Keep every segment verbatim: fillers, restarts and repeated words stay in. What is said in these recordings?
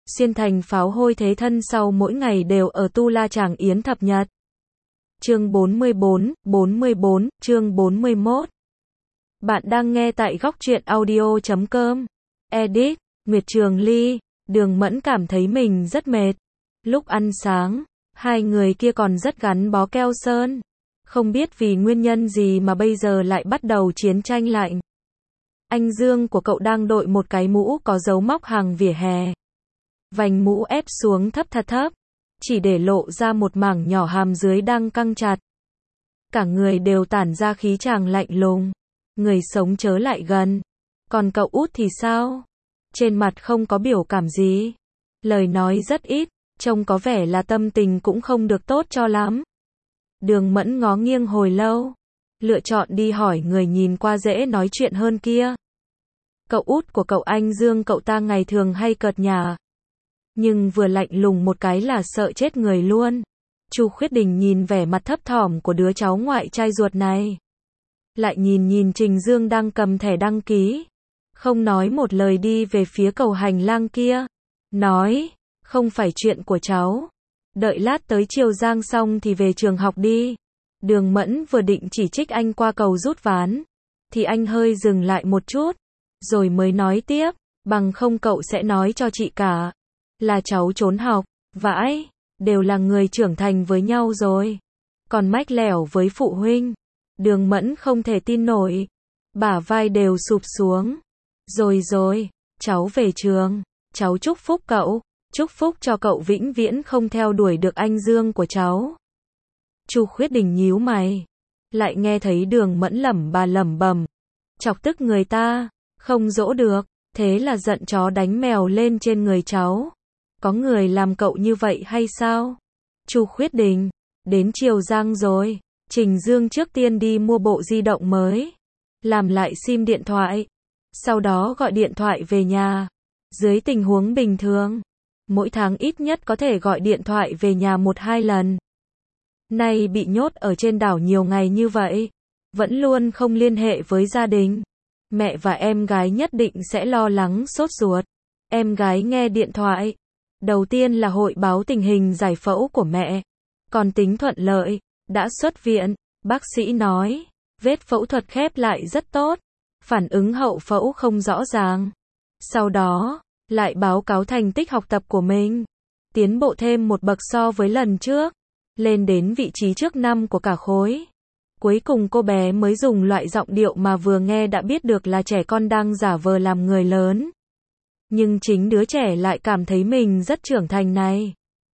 xuyên thành pháo hôi thế thân sau mỗi ngày đều ở tu la tràng yến thập nhật. Chương bốn mươi bốn, bốn mươi bốn, chương bốn mươi mốt. Bạn đang nghe tại góc truyện audio chấm com. Edit, Nguyệt Trường Ly. Đường Mẫn cảm thấy mình rất mệt. Lúc ăn sáng, hai người kia còn rất gắn bó keo sơn. Không biết vì nguyên nhân gì mà bây giờ lại bắt đầu chiến tranh lạnh. Anh Dương của cậu đang đội một cái mũ có dấu móc hàng vỉa hè. Vành mũ ép xuống thấp thật thấp, chỉ để lộ ra một mảng nhỏ hàm dưới đang căng chặt. Cả người đều tản ra khí chàng lạnh lùng. Người sống chớ lại gần. Còn cậu út thì sao? Trên mặt không có biểu cảm gì. Lời nói rất ít, trông có vẻ là tâm tình cũng không được tốt cho lắm. Đường Mẫn ngó nghiêng hồi lâu, lựa chọn đi hỏi người nhìn qua dễ nói chuyện hơn kia. Cậu út của cậu anh Dương cậu ta ngày thường hay cợt nhả, nhưng vừa lạnh lùng một cái là sợ chết người luôn. Chu Khuyết Đình nhìn vẻ mặt thấp thỏm của đứa cháu ngoại trai ruột này, lại nhìn nhìn Trình Dương đang cầm thẻ đăng ký, không nói một lời đi về phía cầu hành lang kia, nói, không phải chuyện của cháu, đợi lát tới Triều Giang xong thì về trường học đi. Đường Mẫn vừa định chỉ trích anh qua cầu rút ván, thì anh hơi dừng lại một chút, rồi mới nói tiếp, bằng không cậu sẽ nói cho chị cả, là cháu trốn học, vãi, đều là người trưởng thành với nhau rồi, còn mách lẻo với phụ huynh. Đường Mẫn không thể tin nổi, bả vai đều sụp xuống. Rồi rồi, cháu về trường, cháu chúc phúc cậu, chúc phúc cho cậu vĩnh viễn không theo đuổi được anh Dương của cháu. Chu Khuyết Đình nhíu mày, lại nghe thấy Đường Mẫn lẩm bà lẩm bẩm, chọc tức người ta, không dỗ được, thế là giận chó đánh mèo lên trên người cháu. Có người làm cậu như vậy hay sao? Chu Khuyết Đình, đến Triều Giang rồi, Trình Dương trước tiên đi mua bộ di động mới, làm lại sim điện thoại, sau đó gọi điện thoại về nhà. Dưới tình huống bình thường, mỗi tháng ít nhất có thể gọi điện thoại về nhà một hai lần. Nay bị nhốt ở trên đảo nhiều ngày như vậy, vẫn luôn không liên hệ với gia đình. Mẹ và em gái nhất định sẽ lo lắng sốt ruột. Em gái nghe điện thoại, đầu tiên là hội báo tình hình giải phẫu của mẹ, còn tính thuận lợi, đã xuất viện, bác sĩ nói, vết phẫu thuật khép lại rất tốt, phản ứng hậu phẫu không rõ ràng. Sau đó, lại báo cáo thành tích học tập của mình, tiến bộ thêm một bậc so với lần trước, lên đến vị trí trước năm của cả khối. Cuối cùng cô bé mới dùng loại giọng điệu mà vừa nghe đã biết được là trẻ con đang giả vờ làm người lớn. Nhưng chính đứa trẻ lại cảm thấy mình rất trưởng thành này.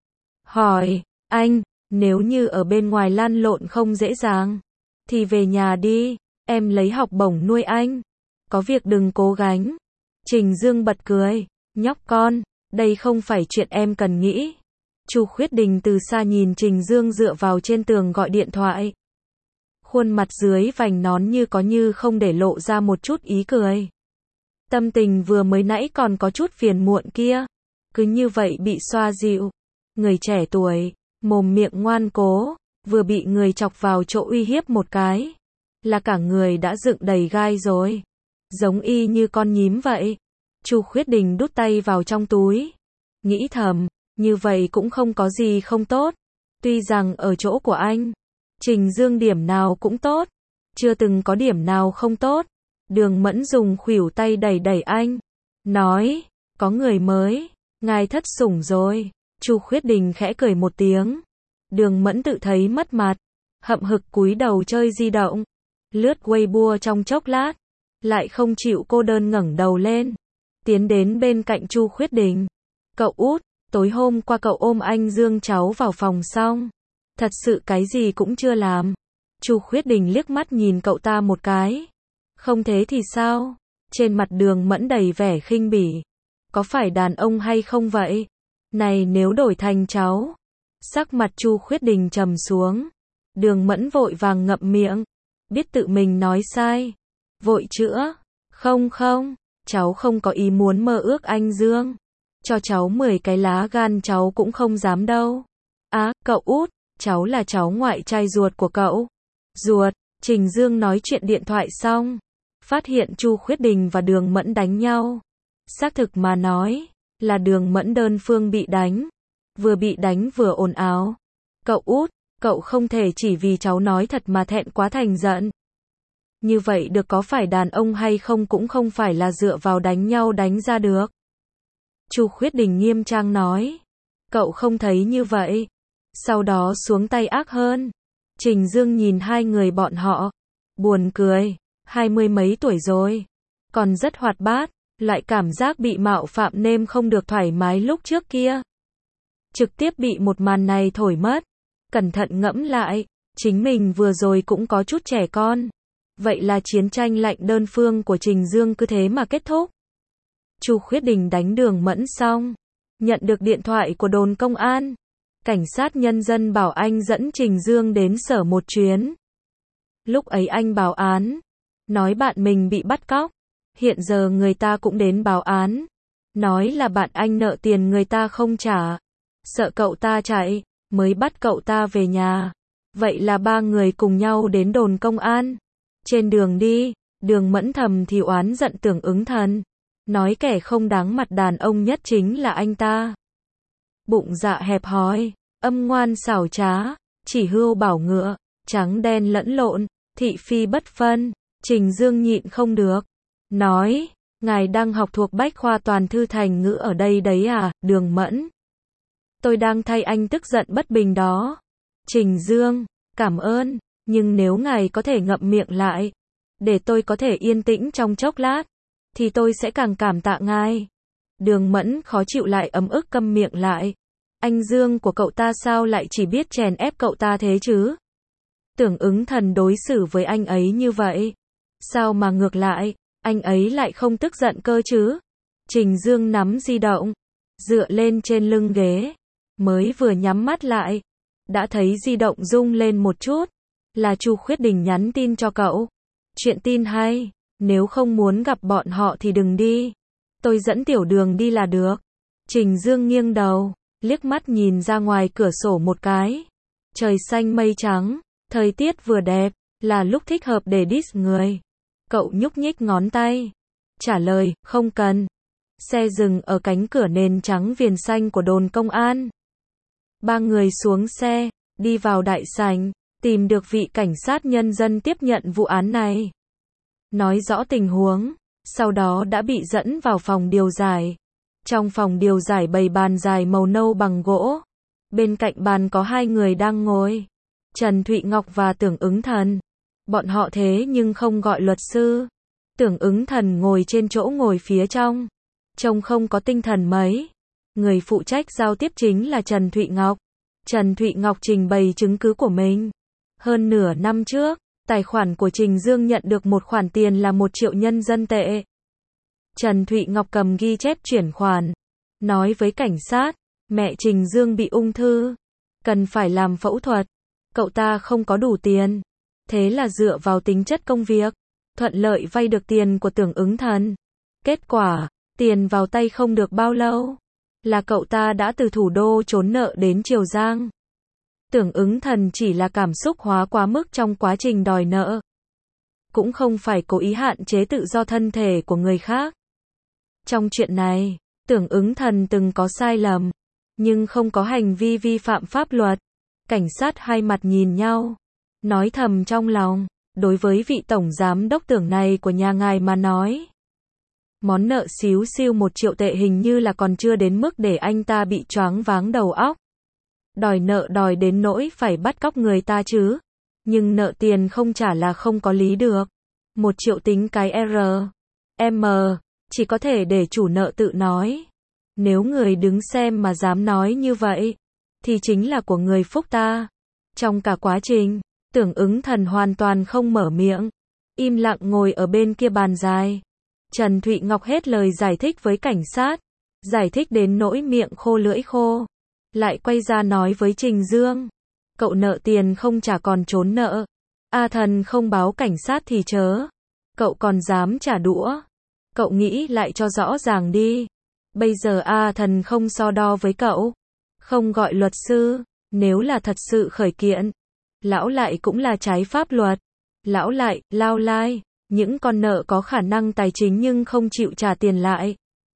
Hỏi, anh, nếu như ở bên ngoài lăn lộn không dễ dàng, thì về nhà đi, em lấy học bổng nuôi anh. Có việc đừng cố gắng. Trình Dương bật cười, nhóc con, đây không phải chuyện em cần nghĩ. Chu Khuyết Đình từ xa nhìn Trình Dương dựa vào trên tường gọi điện thoại. Khuôn mặt dưới vành nón như có như không để lộ ra một chút ý cười. Tâm tình vừa mới nãy còn có chút phiền muộn kia, cứ như vậy bị xoa dịu. Người trẻ tuổi, mồm miệng ngoan cố, vừa bị người chọc vào chỗ uy hiếp một cái, là cả người đã dựng đầy gai rồi. Giống y như con nhím vậy. Chu Khuyết Đình đút tay vào trong túi, nghĩ thầm, như vậy cũng không có gì không tốt. Tuy rằng ở chỗ của anh, Trình Dương điểm nào cũng tốt, chưa từng có điểm nào không tốt. Đường Mẫn dùng khuỷu tay đẩy đẩy anh, nói, có người mới, ngài thất sủng rồi. Chu Khuyết Đình khẽ cười một tiếng. Đường Mẫn tự thấy mất mặt, hậm hực cúi đầu chơi di động, lướt Weibo trong chốc lát, lại không chịu cô đơn ngẩng đầu lên, tiến đến bên cạnh Chu Khuyết Đình. Cậu út, tối hôm qua cậu ôm anh Dương cháu vào phòng xong, thật sự cái gì cũng chưa làm. Chu Khuyết Đình liếc mắt nhìn cậu ta một cái. Không thế thì sao? Trên mặt Đường Mẫn đầy vẻ khinh bỉ. Có phải đàn ông hay không vậy? Này nếu đổi thành cháu. Sắc mặt Chu Khuyết Đình trầm xuống. Đường Mẫn vội vàng ngậm miệng, biết tự mình nói sai, vội chữa. Không không, cháu không có ý muốn mơ ước anh Dương. Cho cháu mười cái lá gan cháu cũng không dám đâu. Á, cậu út, cháu là cháu ngoại trai ruột của cậu. Ruột, Trình Dương nói chuyện điện thoại xong, phát hiện Chu Khuyết Đình và Đường Mẫn đánh nhau. Xác thực mà nói, là Đường Mẫn đơn phương bị đánh. Vừa bị đánh vừa ồn ào. Cậu út, cậu không thể chỉ vì cháu nói thật mà thẹn quá thành giận. Như vậy được có phải đàn ông hay không cũng không phải là dựa vào đánh nhau đánh ra được. Chu Khuyết Đình nghiêm trang nói. Cậu không thấy như vậy. Sau đó xuống tay ác hơn. Trình Dương nhìn hai người bọn họ. Buồn cười. Hai mươi mấy tuổi rồi. Còn rất hoạt bát. Lại cảm giác bị mạo phạm nên không được thoải mái lúc trước kia. Trực tiếp bị một màn này thổi mất. Cẩn thận ngẫm lại. Chính mình vừa rồi cũng có chút trẻ con. Vậy là chiến tranh lạnh đơn phương của Trình Dương cứ thế mà kết thúc. Chu Khuyết Đình đánh Đường Mẫn xong. Nhận được điện thoại của đồn công an. Cảnh sát nhân dân bảo anh dẫn Trình Dương đến sở một chuyến. Lúc ấy anh báo án. Nói bạn mình bị bắt cóc. Hiện giờ người ta cũng đến báo án. Nói là bạn anh nợ tiền người ta không trả. Sợ cậu ta chạy. Mới bắt cậu ta về nhà. Vậy là ba người cùng nhau đến đồn công an. Trên đường đi, Đường Mẫn thầm thì oán giận Tưởng Ứng Thần. Nói kẻ không đáng mặt đàn ông nhất chính là anh ta. Bụng dạ hẹp hòi, âm ngoan xảo trá, chỉ hươu bảo ngựa, trắng đen lẫn lộn, thị phi bất phân. Trình Dương nhịn không được. Nói, ngài đang học thuộc bách khoa toàn thư thành ngữ ở đây đấy à, Đường Mẫn. Tôi đang thay anh tức giận bất bình đó. Trình Dương, cảm ơn, nhưng nếu ngài có thể ngậm miệng lại, để tôi có thể yên tĩnh trong chốc lát, thì tôi sẽ càng cảm tạ ngài. Đường Mẫn khó chịu lại ấm ức câm miệng lại. Anh Dương của cậu ta sao lại chỉ biết chèn ép cậu ta thế chứ? Tưởng Ứng Thần đối xử với anh ấy như vậy. Sao mà ngược lại, anh ấy lại không tức giận cơ chứ? Trình Dương nắm di động, dựa lên trên lưng ghế, mới vừa nhắm mắt lại, đã thấy di động rung lên một chút. Là Chu Khuyết Đình nhắn tin cho cậu. Chuyện tin hay, nếu không muốn gặp bọn họ thì đừng đi. Tôi dẫn Tiểu Đường đi là được. Trình Dương nghiêng đầu, liếc mắt nhìn ra ngoài cửa sổ một cái. Trời xanh mây trắng, thời tiết vừa đẹp, là lúc thích hợp để diss người. Cậu nhúc nhích ngón tay, trả lời, không cần. Xe dừng ở cánh cửa nền trắng viền xanh của đồn công an. Ba người xuống xe, đi vào đại sảnh, tìm được vị cảnh sát nhân dân tiếp nhận vụ án này. Nói rõ tình huống, sau đó đã bị dẫn vào phòng điều giải. Trong phòng điều giải bày bàn dài màu nâu bằng gỗ. Bên cạnh bàn có hai người đang ngồi. Trần Thụy Ngọc và Tưởng Ứng Thần. Bọn họ thế nhưng không gọi luật sư. Tưởng Ứng Thần ngồi trên chỗ ngồi phía trong. Trông không có tinh thần mấy. Người phụ trách giao tiếp chính là Trần Thụy Ngọc. Trần Thụy Ngọc trình bày chứng cứ của mình. Hơn nửa năm trước, tài khoản của Trình Dương nhận được một khoản tiền là một triệu nhân dân tệ. Trần Thụy Ngọc cầm ghi chép chuyển khoản. Nói với cảnh sát, mẹ Trình Dương bị ung thư. Cần phải làm phẫu thuật. Cậu ta không có đủ tiền. Thế là dựa vào tính chất công việc. Thuận lợi vay được tiền của Tưởng Ứng Thần. Kết quả, tiền vào tay không được bao lâu. Là cậu ta đã từ thủ đô trốn nợ đến Triều Giang. Tưởng Ứng Thần chỉ là cảm xúc hóa quá mức trong quá trình đòi nợ. Cũng không phải cố ý hạn chế tự do thân thể của người khác. Trong chuyện này, Tưởng Ứng Thần từng có sai lầm, nhưng không có hành vi vi phạm pháp luật. Cảnh sát hai mặt nhìn nhau, nói thầm trong lòng, đối với vị tổng giám đốc Tưởng này của nhà ngài mà nói. Món nợ xíu xiu một triệu tệ hình như là còn chưa đến mức để anh ta bị choáng váng đầu óc. Đòi nợ đòi đến nỗi phải bắt cóc người ta chứ. Nhưng nợ tiền không trả là không có lý được. Một triệu tính cái R. M. Chỉ có thể để chủ nợ tự nói. Nếu người đứng xem mà dám nói như vậy, thì chính là của người phúc ta. Trong cả quá trình, Tưởng Ứng Thần hoàn toàn không mở miệng. Im lặng ngồi ở bên kia bàn dài. Trần Thụy Ngọc hết lời giải thích với cảnh sát. Giải thích đến nỗi miệng khô lưỡi khô. Lại quay ra nói với Trình Dương. Cậu nợ tiền không trả còn trốn nợ. A Thần không báo cảnh sát thì chớ. Cậu còn dám trả đũa. Cậu nghĩ lại cho rõ ràng đi. Bây giờ A Thần không so đo với cậu. Không gọi luật sư. Nếu là thật sự khởi kiện, lão lại cũng là trái pháp luật. Lão lại, lao lai. Những con nợ có khả năng tài chính nhưng không chịu trả tiền lại.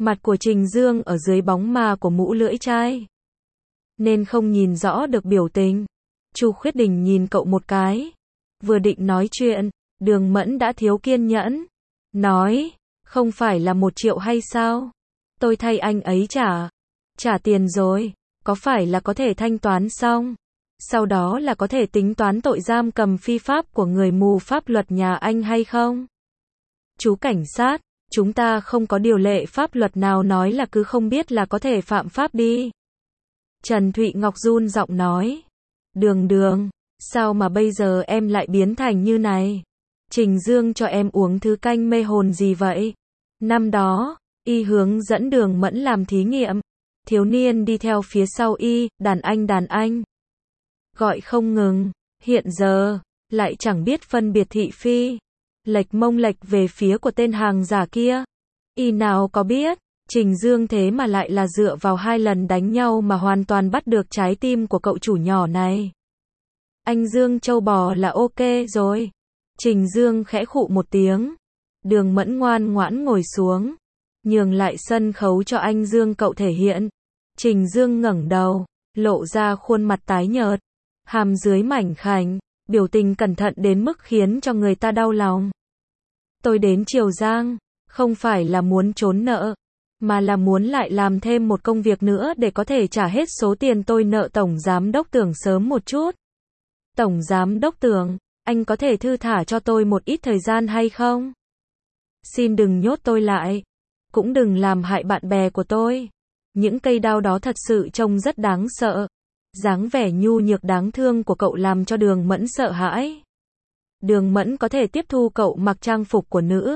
Mặt của Trình Dương ở dưới bóng ma của mũ lưỡi chai, nên không nhìn rõ được biểu tình. Chu Khuyết Đình nhìn cậu một cái. Vừa định nói chuyện, Đường Mẫn đã thiếu kiên nhẫn. Nói, không phải là một triệu hay sao? Tôi thay anh ấy trả. Trả tiền rồi, có phải là có thể thanh toán xong? Sau đó là có thể tính toán tội giam cầm phi pháp của người mù pháp luật nhà anh hay không? Chú cảnh sát, chúng ta không có điều lệ pháp luật nào nói là cứ không biết là có thể phạm pháp đi. Trần Thụy Ngọc run giọng nói. Đường Đường, sao mà bây giờ em lại biến thành như này? Trình Dương cho em uống thứ canh mê hồn gì vậy? Năm đó, y hướng dẫn Đường Mẫn làm thí nghiệm. Thiếu niên đi theo phía sau y, đàn anh đàn anh. Gọi không ngừng, hiện giờ, lại chẳng biết phân biệt thị phi. Lệch mông lệch về phía của tên hàng giả kia. Y nào có biết, Trình Dương thế mà lại là dựa vào hai lần đánh nhau mà hoàn toàn bắt được trái tim của cậu chủ nhỏ này. Anh Dương trâu bò là ok rồi. Trình Dương khẽ khụ một tiếng. Đường Mẫn ngoan ngoãn ngồi xuống, nhường lại sân khấu cho anh Dương cậu thể hiện. Trình Dương ngẩng đầu, lộ ra khuôn mặt tái nhợt, hàm dưới mảnh khảnh, biểu tình cẩn thận đến mức khiến cho người ta đau lòng. Tôi đến Triều Giang, không phải là muốn trốn nợ, mà là muốn lại làm thêm một công việc nữa để có thể trả hết số tiền tôi nợ Tổng Giám Đốc Tưởng sớm một chút. Tổng Giám Đốc Tưởng, anh có thể thư thả cho tôi một ít thời gian hay không? Xin đừng nhốt tôi lại, cũng đừng làm hại bạn bè của tôi. Những cây đao đó thật sự trông rất đáng sợ. Dáng vẻ nhu nhược đáng thương của cậu làm cho Đường Mẫn sợ hãi. Đường Mẫn có thể tiếp thu cậu mặc trang phục của nữ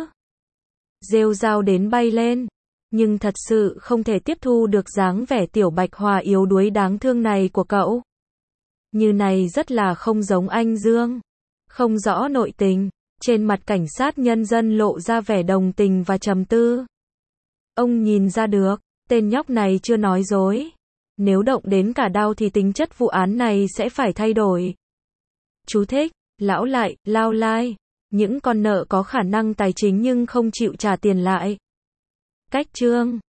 rêu rao đến bay lên, nhưng thật sự không thể tiếp thu được dáng vẻ tiểu bạch hòa yếu đuối đáng thương này của cậu. Như này rất là không giống anh Dương. Không rõ nội tình, trên mặt cảnh sát nhân dân lộ ra vẻ đồng tình và trầm tư. Ông nhìn ra được, tên nhóc này chưa nói dối. Nếu động đến cả đau thì tính chất vụ án này sẽ phải thay đổi. Chú thích, lão lại, lao lai. Những con nợ có khả năng tài chính nhưng không chịu trả tiền lại. Cách chương